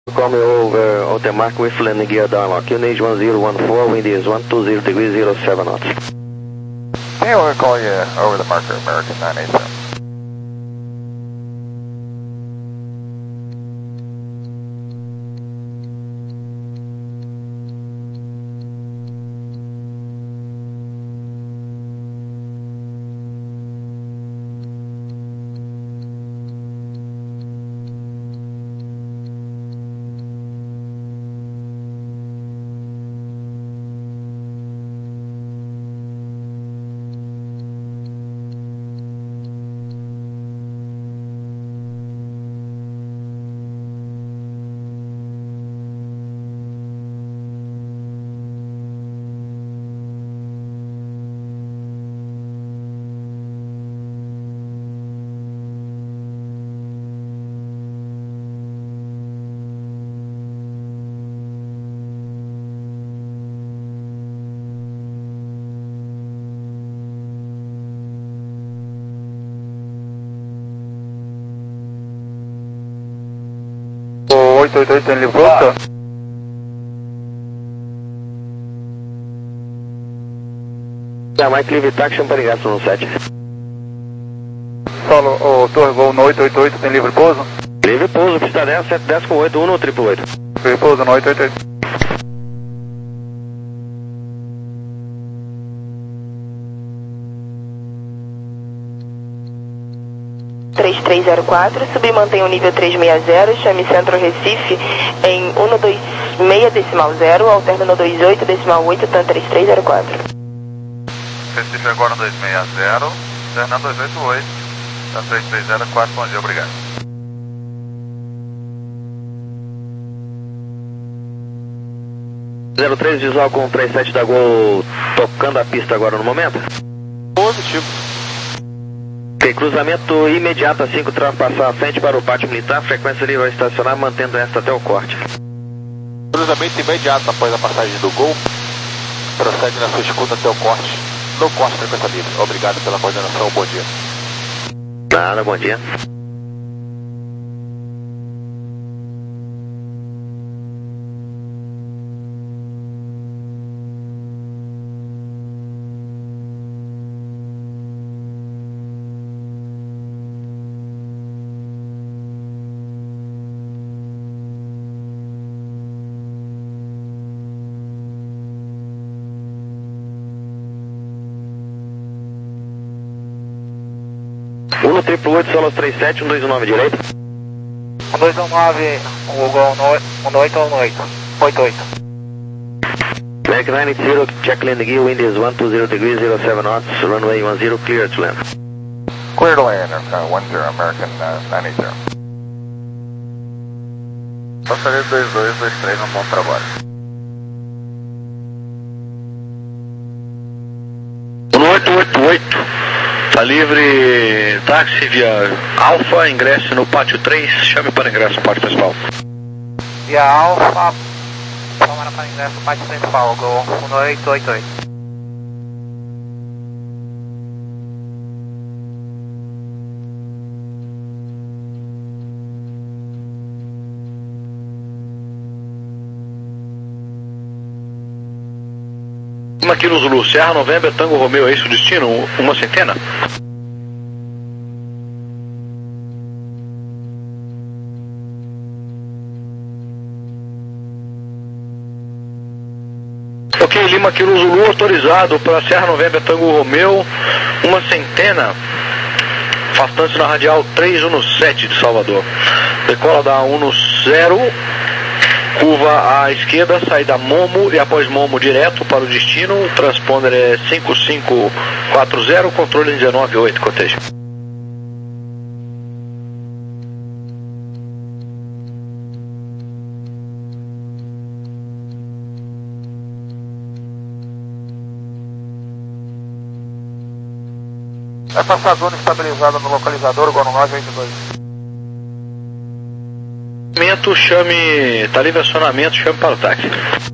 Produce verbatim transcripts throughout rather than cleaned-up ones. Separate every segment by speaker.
Speaker 1: Come over Altemark with landing gear downlock. You need one zero one four, wind is one two zero degrees, zero seven knots.
Speaker 2: Okay, we'll call you over the marker, American nine eight seven.
Speaker 3: oito oito oito tem livre pronto?
Speaker 1: Yeah, Mike Live Taxi, para Gaston no sete.
Speaker 3: Solo, o Torre Gol no oito oito oito tem livre pouso?
Speaker 1: Livre pouso, pista dez, sete dez com oito, um no triplo oito.
Speaker 3: Livre pouso no oito oito oito.
Speaker 4: três três zero quatro, subir mantém o nível trezentos e sessenta, chame Centro Recife em cento e vinte e seis decimal zero, alterna no vinte e oito decimal oito, TAM três três zero quatro.
Speaker 2: Recife agora no duzentos e sessenta, Fernando duzentos e oitenta e oito, TAM três três zero quatro, bom dia, obrigado.
Speaker 1: zero três visual com trinta e sete da Gol, tocando a pista agora no momento.
Speaker 2: Positivo.
Speaker 1: Ok, cruzamento imediato assim que o tráfego passar à frente para o pátio militar, frequência livre vai estacionar, mantendo esta até o corte.
Speaker 2: Cruzamento imediato após a passagem do Gol, prossegue na sua escuta até o corte, no corte frequência livre. Obrigado pela coordenação, bom dia.
Speaker 1: Nada, bom dia. um no triplo oito, Solos trinta e sete, um dois nove direito.
Speaker 3: um dois nove, o Gol no oito oito oito.
Speaker 1: American nine eight zero, check landing gear, wind is one two zero degrees, zero seven knots, runway one zero, clear to land.
Speaker 2: Clear to land, uh, one zero, American uh, nine eight zero. Passaria dois dois dois três, um bom trabalho.
Speaker 5: um oito oito oito, tá livre táxi via Alfa, ingresse no pátio três, chame para ingresso no pátio principal.
Speaker 3: Via Alfa, tomara para ingresso no pátio principal, Gol um oito oito oito.
Speaker 5: Aqui no Zulu, Serra Novembro, Tango Romeo, é isso o destino? Uma centena? Ok, Lima Kilo Zulu, autorizado para Serra Novembro, Tango Romeo, uma centena, afastando-se na radial três um sete de Salvador. Decola da um zero. Curva à esquerda, saída Momo e após Momo direto para o destino. O transponder é cinco cinco quatro zero, controle dezenove oito, cotejo.
Speaker 3: Essa passadora estabilizada no localizador, igual no nove oito dois.
Speaker 5: Chame, tá livre acionamento, chame para o táxi.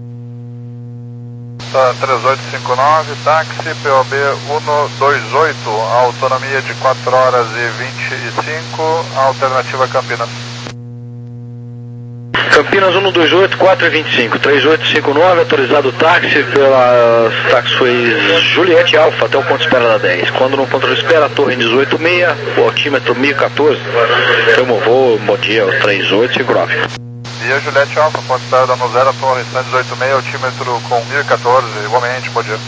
Speaker 2: Tá, três oito cinco nove, táxi, P O B um dois oito, autonomia de quatro horas e vinte e cinco, alternativa Campinas.
Speaker 5: Campinas um dois oito quatro vinte e cinco, três oito cinco nove, autorizado o táxi pela Taxiways Juliette Alpha até o ponto de espera da dez. Quando no ponto de espera, torre dezoito seis, o altímetro mil e quatorze, temo voo, bom dia, o três oito cinco nove.
Speaker 6: Via Juliette Alpha, ponto de espera da zero, torre cento e dezoito seis, altímetro com mil e quatorze, igualmente, bom dia.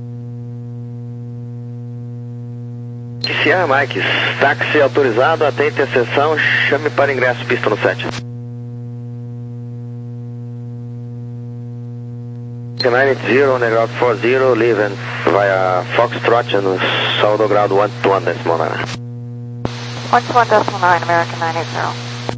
Speaker 1: Sierra Mike, táxi autorizado até interseção, chame para ingresso, pista no sete. nove zero, Negrado quarenta, leaving via Foxtrot no Saldo Ground one two one decimal nine.
Speaker 7: one two one decimal nine, American nine eight zero.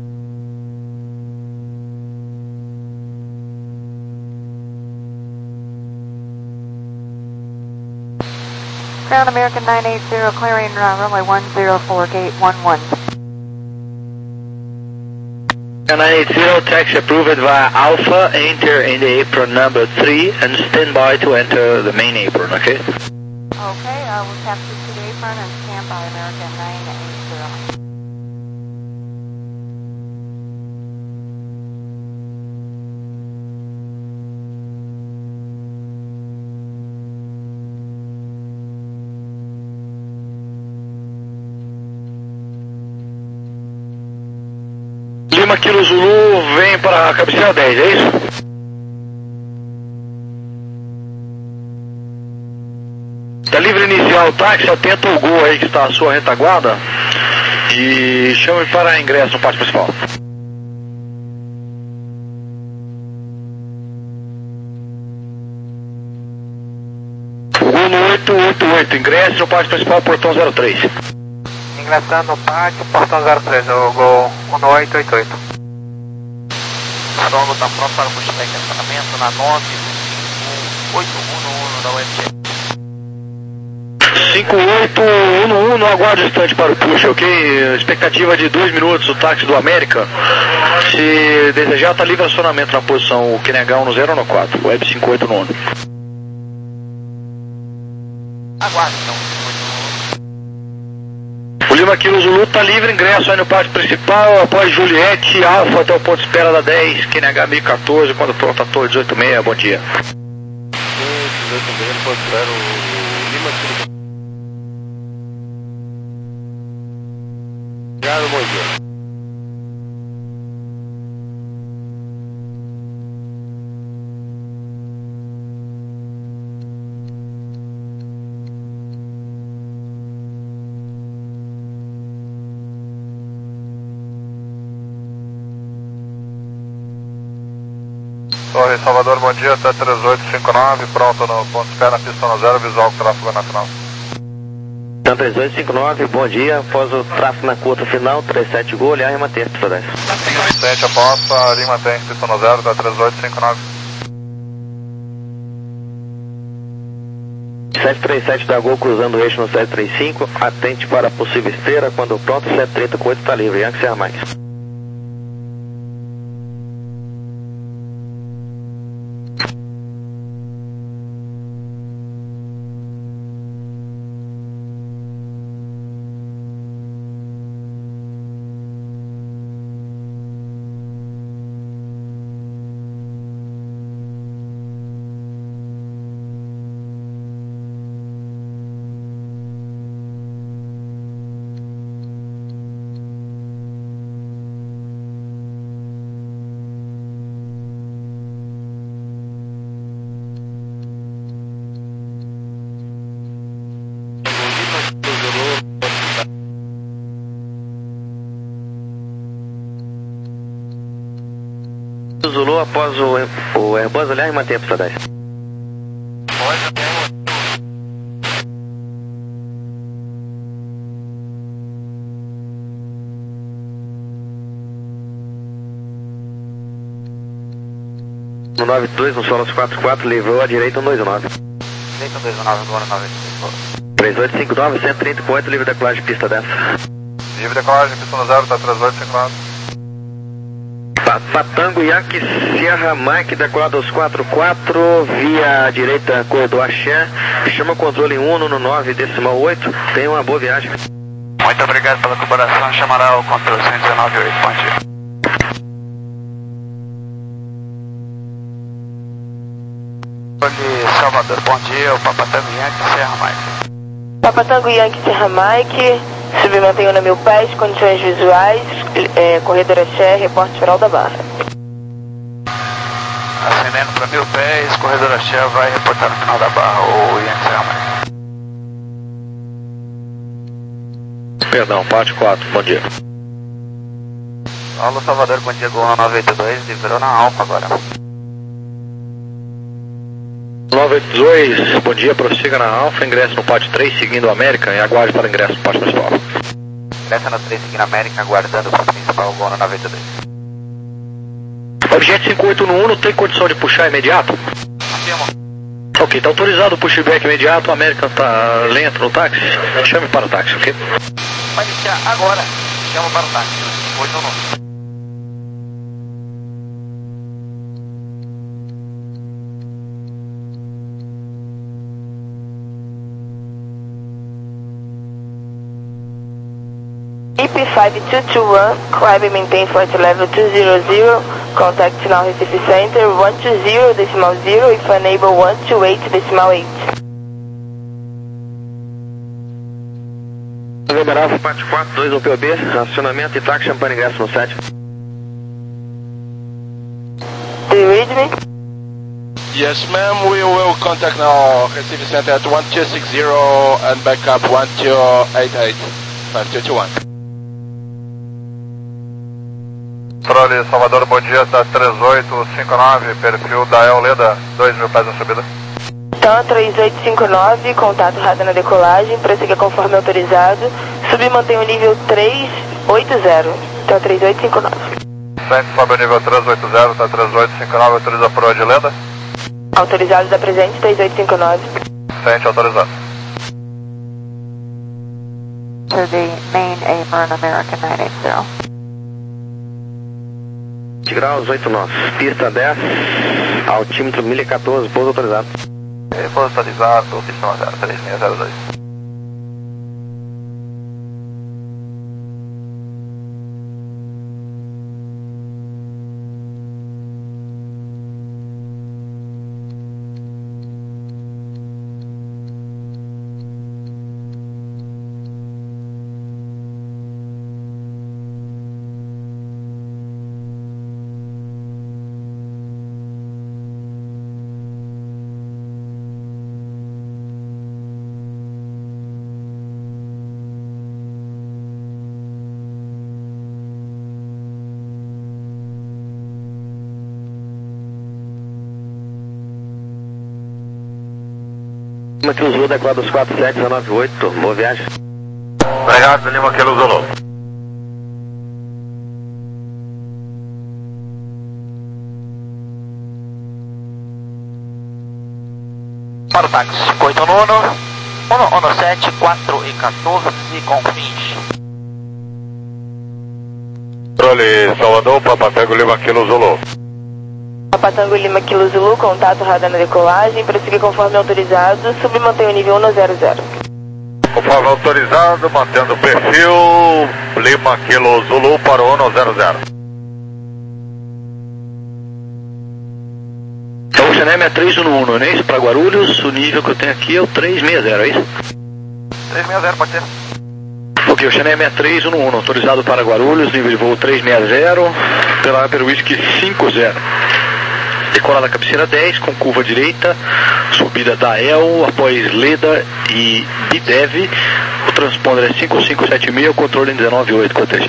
Speaker 7: Ground American nine eight zero, clearing uh, runway one zero four, gate one one.
Speaker 5: nine eight zero, taxi approved via Alpha, enter in the apron number three and stand by to enter the main apron, okay?
Speaker 7: Okay, uh, we'll capture to the apron and stand by American nine eight zero.
Speaker 5: Lima Kilo Zulu vem para a cabeceira dez, é isso? Tá livre inicial o táxi, atenta ao gol aí que está à sua retaguarda e chame para ingresso no pátio principal. Gol no oito oito oito, ingresse no pátio principal, portão zero três.
Speaker 3: Ingressando no pátio, portão zero três, o Gol um oito oito oito.
Speaker 2: O solo está pronto para o push de estacionamento na nove oito um um da U F G.
Speaker 5: cinco oito um um, aguarde o instante para o push, ok? Expectativa de dois minutos, o táxi do América. Se desejar, está livre acionamento na posição, o Q N H um zero um quatro, Web cinco oito um um.
Speaker 2: Aguarde então.
Speaker 5: O Lima Kilo Zulu está livre, ingresso aí no pátio principal, após Juliette Alpha até o ponto de espera da dez, Q N H mil e quatorze, quando pronto a torre dezoito seis, bom dia.
Speaker 6: dezoito seis, ponto zero, Lima Kilo. Obrigado, bom dia. Torre Salvador, bom dia, até três oito cinco nove, pronto no ponto de espera, pista no zero, visual com tráfego nacional.
Speaker 1: Então três oito cinco nove, bom dia, após o tráfego na curta final, trinta e sete Gol, aliás, mantém, pista dez.
Speaker 6: Sente a posta, ali mantém, pista no zero, até três oito cinco nove.
Speaker 1: sete três sete da Gol, cruzando o eixo no sete três cinco, atente para a possível esteira, quando pronto, sete trinta com oito está livre, Yankee Sierra Mike. Zulu após o, o Airbus, aliás, mantém a pista dez. No nove dois, no Solos quatro quatro, livrou à direita um dois nove.
Speaker 3: Direita um dois nove, agora nove.
Speaker 1: três oito cinco nove, cento e trinta com oito, livre decolagem, pista dez.
Speaker 6: Livre decolagem, pista no zero, tá três oito cinco nove.
Speaker 1: Patango Yankee Sierra Mike, decolado aos quatro quatro, via direita corredor Axé, chama o controle um no nove decimal oito, tenha uma boa viagem.
Speaker 2: Muito obrigado pela colaboração, chamará o controle cento e dezenove oito, bom dia.
Speaker 3: Salvador, bom dia, o Papa Tango Yankee Serra Mike.
Speaker 4: Papa Tango Yankee Serra Mike, submantenho na mil pés, condições visuais, é, corredor Axé, reporte final da barra.
Speaker 3: Ascendendo para mil pés, corredor Axé vai reportar no final da barra o Yankee Serra Mike.
Speaker 5: Perdão, parte quatro, bom dia.
Speaker 3: Alô Salvador, bom dia, Gol nove oito dois, livrou na Alfa agora.
Speaker 5: nove oito dois, bom dia, prossiga na Alfa, ingresso no pátio três, seguindo a América, e aguarde para ingresso no pátio principal.
Speaker 3: Ingressa no três, seguindo a América, aguardando para o principal, Gol no nove oito dois.
Speaker 5: Objeto cinco oito no um, tem condição de puxar imediato?
Speaker 3: Afirmo.
Speaker 5: Ok, está autorizado o pushback imediato, a América está lento no táxi, chame para o táxi, ok?
Speaker 3: Vai iniciar agora, chama para o táxi, oito um.
Speaker 4: I P five two two one, climb and maintain flight level two zero zero, contact now Recife Center one two zero decimal zero, if unable one two eight decimal eight.
Speaker 1: Bravo, parte quatro, dois O P O B, acionamento e táxi, champanhe ingresso no sete.
Speaker 4: Do you read me?
Speaker 2: Yes, ma'am, we will contact now Recife Center at one two six zero and backup one two eight eight, five two two one.
Speaker 6: Controle Salvador, bom dia, tá três oito cinco nove, perfil da El Leda, dois mil pés na subida.
Speaker 4: Então, três oito cinco nove, contato radar na decolagem, prossiga conforme autorizado, subir e mantém o nível três oito zero, então três oito cinco nove.
Speaker 6: Sente, sobe o nível três oito zero, tá três oito cinco nove, autoriza por onde, Leda?
Speaker 4: Autorizado da presente, três oito cinco nove.
Speaker 6: Sente, autorizado.
Speaker 7: To the main apron, American nine eight zero.
Speaker 1: vinte graus, oito nove. Pista dez, altímetro mil e quatorze, pouso autorizado.
Speaker 3: Pouso autorizado, pista zero três seis zero dois.
Speaker 1: Lima Kilo Zulu, decolado dos quatro sete um nove oito, boa viagem.
Speaker 6: Obrigado, Lima Kilo Zulu.
Speaker 3: Para o táxi, oito nono, um um sete, quatro e quatorze com fins.
Speaker 6: Controle Salvador, Papa Tango Lima Kilo Zulu.
Speaker 4: Papa Tango Lima Kilo Zulu, contato radar na decolagem, prossiga conforme autorizado, subir e mantém o nível um zero zero.
Speaker 6: Conforme autorizado, mantendo o perfil Lima Kilo Zulu para o um zero zero.
Speaker 5: Então o Xenem é três um um, não é isso? Para Guarulhos, o nível que eu tenho aqui é o três seis zero, é isso?
Speaker 3: três seis zero, pode ser?
Speaker 5: Ok, o Xenem é três um um, autorizado para Guarulhos, nível de voo três seis zero, pela Upper Whisky cinco zero. Decolada cabeceira dez, com curva direita, subida da E L, após Leda e Bidev. O transponder é cinco cinco sete seis, o controle em dezenove oito, cortês.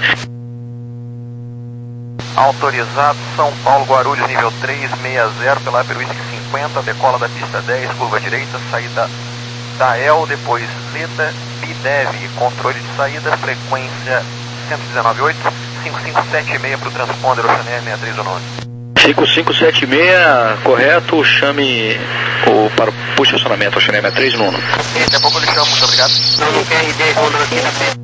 Speaker 3: Autorizado São Paulo, Guarulhos, nível três seis zero, pela Upper Whisky cinquenta, decola da pista dez, curva direita, saída da E L, depois Leda, Bidev, controle de saída, frequência cento e dezenove ponto oito, cinco cinco sete seis para o transponder, o Xenem seis três um nove.
Speaker 5: cinco cinco sete seis, correto, chame o, para o puxa acionamento, o Xenem é três um um.
Speaker 3: E daqui a pouco eu lhe chamo, muito obrigado.
Speaker 4: Não, não quer R D, quando aqui na frente.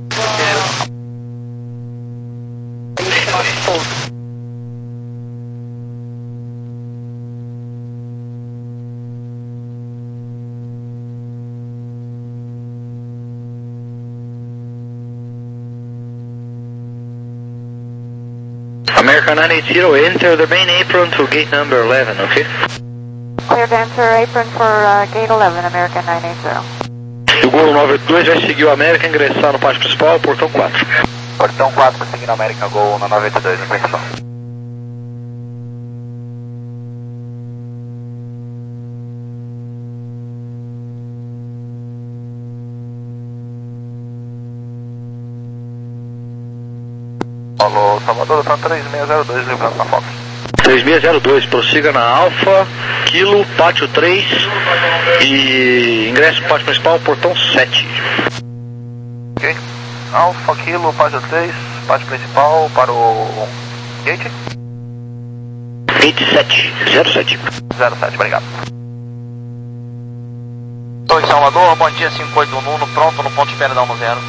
Speaker 5: American nine eight zero, enter the main apron to gate number eleven, okay?
Speaker 7: Clear to enter apron for uh, gate eleven, American nine eight zero.
Speaker 5: E o Gol nove oito dois vai seguir o América, ingressar no pátio principal, portão quatro.
Speaker 3: Portão quatro, seguindo América Gol no nove oito dois, no principal.
Speaker 6: Alô, Salvador, tá três seis zero dois, lembrando na Fox.
Speaker 5: três seis zero dois, prossiga na Alfa, Kilo, pátio três e ingresso no pátio principal, portão sete.
Speaker 6: Ok. Alfa, Kilo, pátio três, pátio principal para o gate?
Speaker 5: Gate sete, zero sete.
Speaker 6: zero sete, obrigado.
Speaker 3: Torre Salvador, bom dia, cinco oito um Nuno, pronto no ponto de espera da um zero.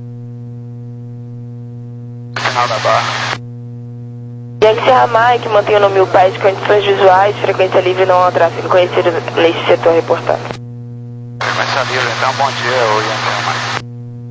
Speaker 3: Final da barra.
Speaker 4: Yankee Serra Mike, mantém o nome U P A S, condições visuais, frequência livre, não há tráfego conhecido neste setor reportado.
Speaker 3: Frequência livre, então bom dia, o Yankee Serra Mike.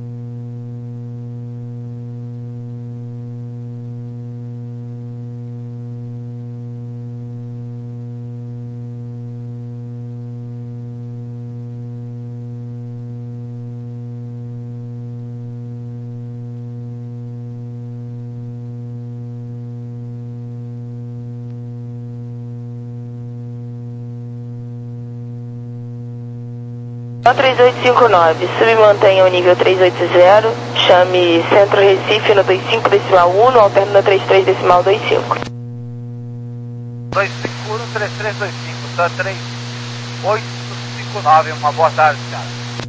Speaker 4: três oito cinco nove, submantenha o nível três oito zero, chame Centro Recife no dois cinco decimal um, no alterno no trinta e três decimal vinte e cinco.
Speaker 6: dois cinco um, três três dois cinco, tá três oito cinco nove, uma boa tarde, cara.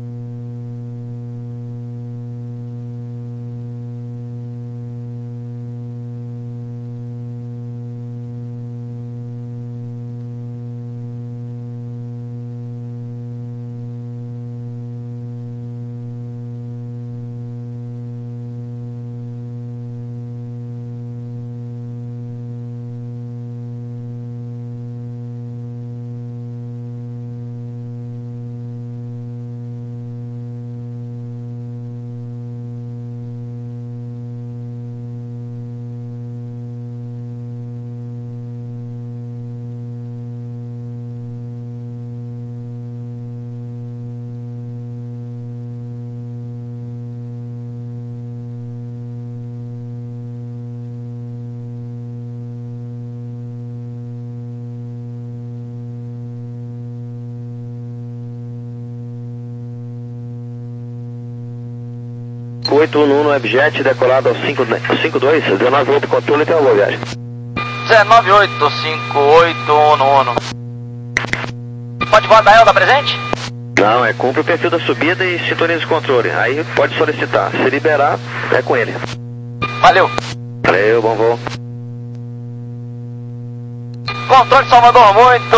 Speaker 1: oito um no Webjet, decolado ao cinco dois, dezenove oito, controle até a boa viagem.
Speaker 3: dezenove oito cinco oito Uno. Pode voar da Elda presente?
Speaker 1: Não, é cumpre o perfil da subida e sintoniza o controle. Aí pode solicitar. Se liberar, é com ele.
Speaker 3: Valeu.
Speaker 1: Valeu, bom voo.
Speaker 3: Controle Salvador, muito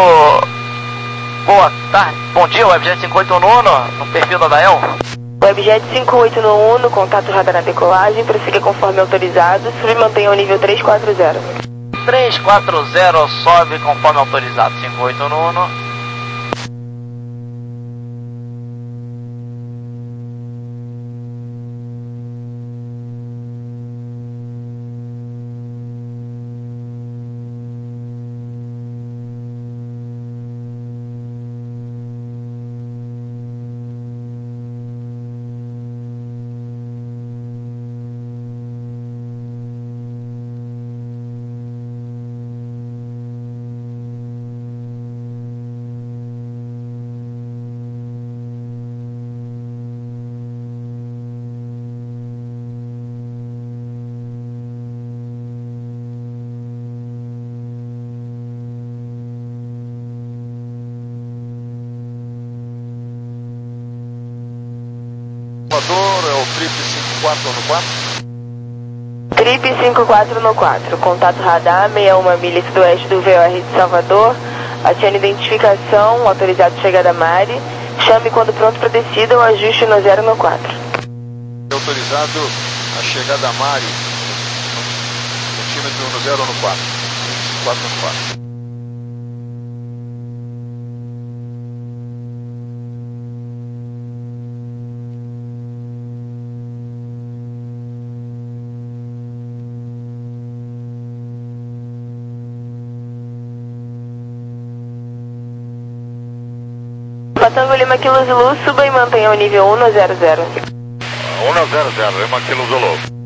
Speaker 3: boa tarde. Bom dia, Webjet cinco oito Uno, no perfil da Dael.
Speaker 4: Webjet cinco oito um, no contato radar na decolagem, prossiga conforme autorizado, submantenha o nível três quatro zero.
Speaker 3: três quatro zero, sobe conforme autorizado, cinco oito Uno.
Speaker 6: É o Trip cinco quatro no quatro?
Speaker 4: Trip cinco quatro no quatro, contato radar, sessenta e uma milhas sudoeste do V O R de Salvador, acione identificação, autorizado chegada a Mari, chame quando pronto para descida ou ajuste no zero no quatro.
Speaker 6: Autorizado a chegada a Mari, centímetro no zero no quatro, quatro no quatro.
Speaker 4: Patango Lima Kilo Zulu, suba e mantenha o nível um zero zero.
Speaker 2: um zero zero, Lima Kilo Zulu.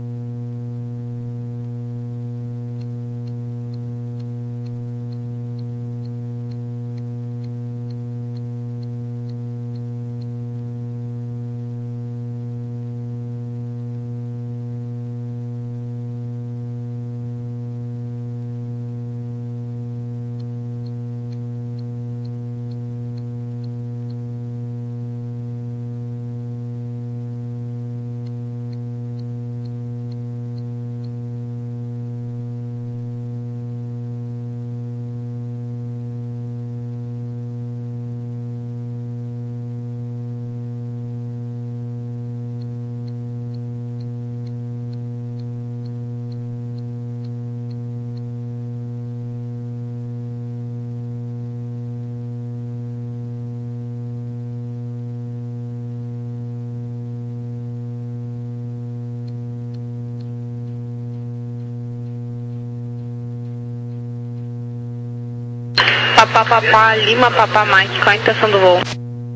Speaker 8: Papá, papá, Lima, papá, Mike, qual a intenção do voo?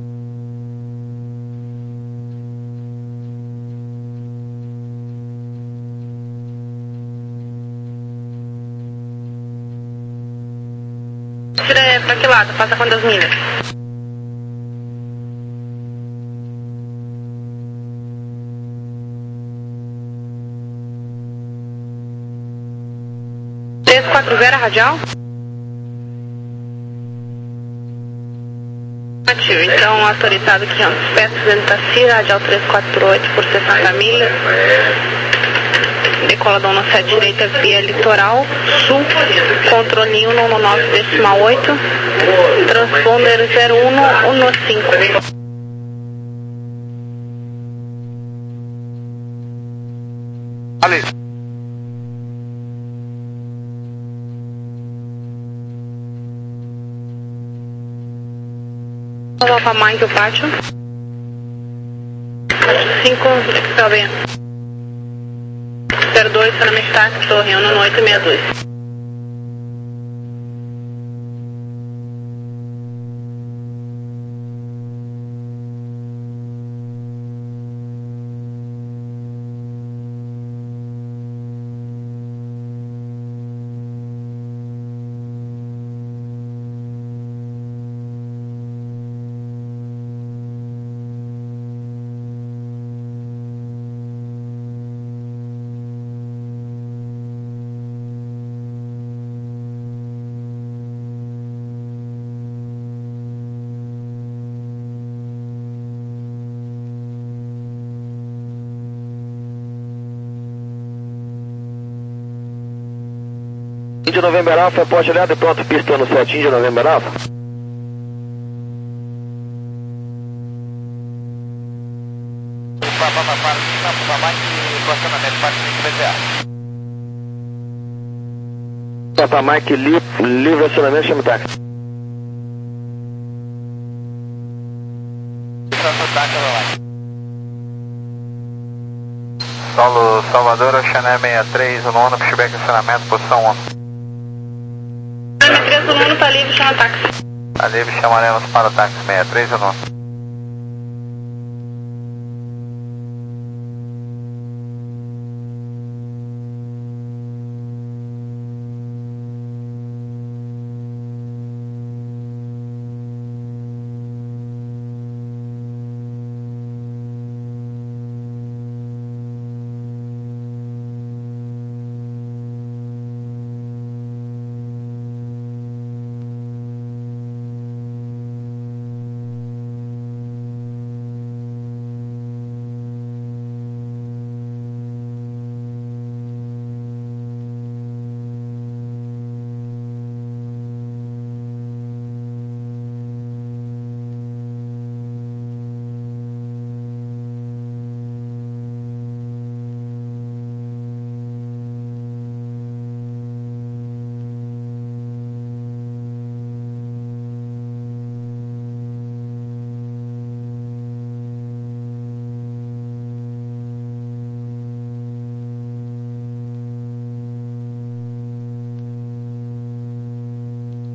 Speaker 8: Tira pra que lado? Passa quantas milhas? três quatro zero, radial? Então, autorizado quinhentos pés, dentro da C I R, radial trezentos e quarenta e oito por sessenta milhas. Decola da um sete direita via litoral, sul, controle um nove nove decimal oito, transponder zero um um cinco.
Speaker 2: Ali.
Speaker 8: Papa Mike, o pátio. cinco, está bem. zero dois, para na táxi, torre um no oito seis dois.
Speaker 1: Índio November Alpha, poste olhado e pronto, pista no sete, Índio November Alpha.
Speaker 2: Papá, papá, papá, Mike, estacionamento, parte B T A.
Speaker 1: Papá Mike, li, livre acionamento, chama o táxi.
Speaker 3: Solo Salvador, Oceané sessenta e três, no ano, pushback acionamento, posição um.
Speaker 8: sessenta e três, no ano, tá livre, chama táxi.
Speaker 3: Tá livre, chamaremos para o táxi sessenta e três, no ano.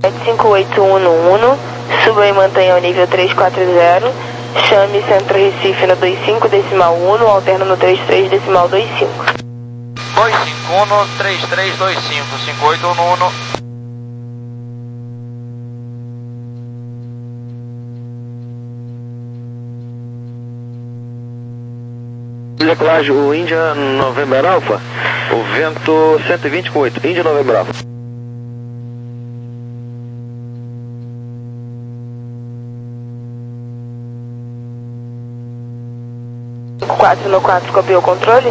Speaker 4: cinco oito um no um, suba e mantenha o nível três quatro zero, chame Centro Recife no dois cinco decimal um, alterna no trinta e três decimal vinte e cinco.
Speaker 3: dois cinco um, três três dois cinco, cinco oito um um.
Speaker 1: Decolagem, o Índia November Alpha, o vento cento e vinte com oito, Índia November Alpha.
Speaker 4: cinco quatro no quatro, copiou o controle?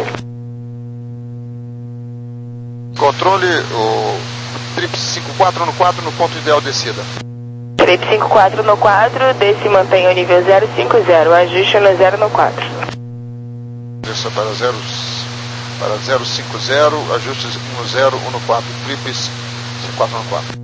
Speaker 9: Controle, o Trip cinco quatro no quatro no ponto ideal descida.
Speaker 4: Trip cinco quatro no quatro, desce e mantém o nível zero cinco zero, ajuste no zero no quatro.
Speaker 9: Desça para zero, para zero cinco zero, ajustes um no zero, um no quatro, Trips cinco quatro no quatro.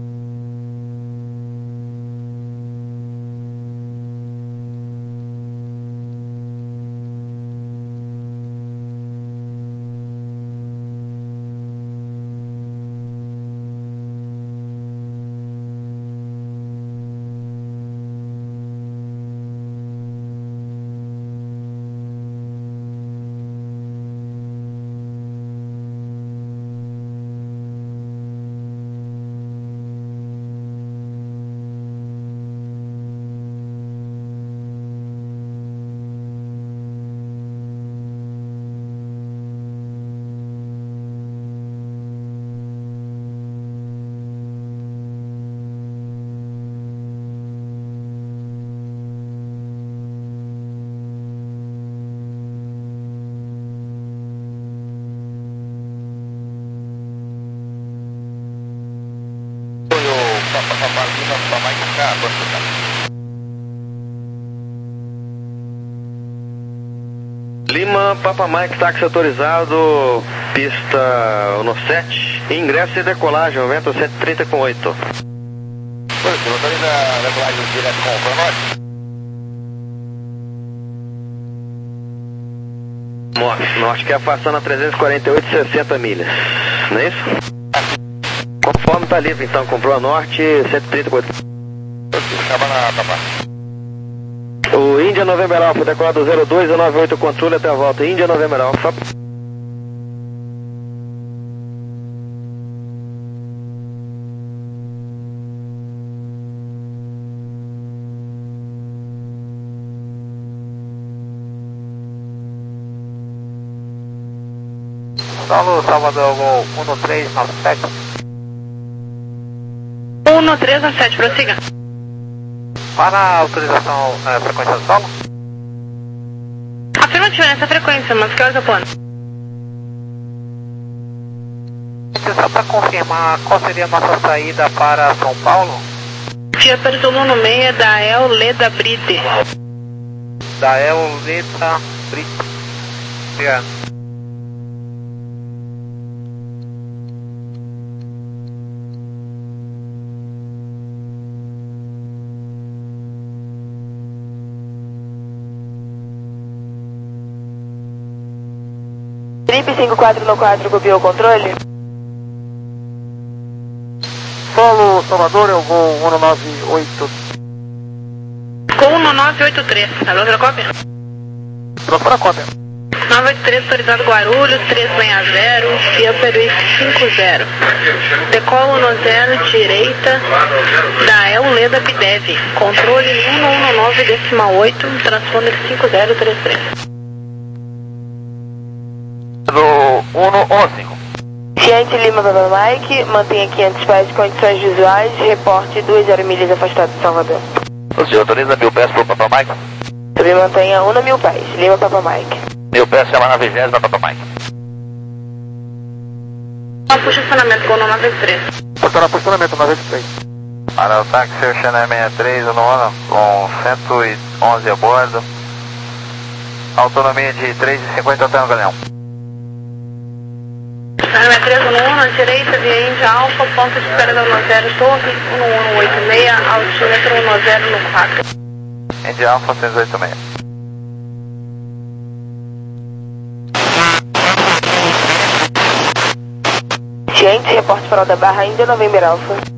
Speaker 1: Lima, Papa Mike, táxi autorizado, pista no sete, ingresso e decolagem, o vento cento e trinta com oito.
Speaker 2: Pois, autoriza a decolagem direto com o Pronorte.
Speaker 1: Norte, norte, que é afastando a trezentos e quarenta e oito, sessenta milhas, não é isso? Conforme está livre então, comprou a norte, cento e trinta com oito.
Speaker 2: Acaba na Papa.
Speaker 1: O Índia November Alpha, decolado zero dois e nove oito, controle até a volta. Índia November Alpha.
Speaker 6: Solo Salvador, Gol um no três nove sete.
Speaker 8: um no três nove sete, prossiga.
Speaker 6: Para a autorização é, frequência do solo?
Speaker 8: Afirmativo nessa frequência, mas que horas é o plano?
Speaker 6: Só para confirmar, qual seria a nossa saída para São Paulo?
Speaker 8: Via Pertolo no meia da El Leda Bride.
Speaker 6: Da El Leda Bride. Obrigado.
Speaker 4: Trip cinco quatro no quatro, copiou o controle?
Speaker 6: Solo Salvador, eu vou um nove oito.
Speaker 8: um no nove oito três, a outra cópia?
Speaker 6: Procura a cópia.
Speaker 8: nove oito três, autorizado Guarulhos, três seis zero, via Peruísque cinco zero. Decolo no zero, direita, da El Leda Pidev. Controle um um nove decimal oito, transponder cinco zero três três.
Speaker 2: Do um no cinco.
Speaker 4: Ciente Lima Papa Mike, mantenha quinhentos pés de condições visuais, reporte duas zero milhas afastado de Salvador.
Speaker 2: O senhor autoriza mil pés pro Papa Mike?
Speaker 4: Também mantenha um no mil pés, Lima Papa Mike.
Speaker 2: Mil pés chama na vigésima Papa Mike.
Speaker 8: Puxa estacionamento, Gol no nove oito três.
Speaker 6: Portando a posicionamento nove oito três.
Speaker 3: Para o táxi Oceana sessenta e três, no ano, com cento e onze a bordo. Autonomia de três e cinquenta até no Galeão.
Speaker 8: sessenta e três no um, na direita, via Índia Alfa, ponto de espera da um zero Torre, um um oito seis, altímetro um zero no quatro.
Speaker 3: Índia Alfa cento e oitenta e seis.
Speaker 4: Ciente, reporte farol da Barra, Índia November Alpha.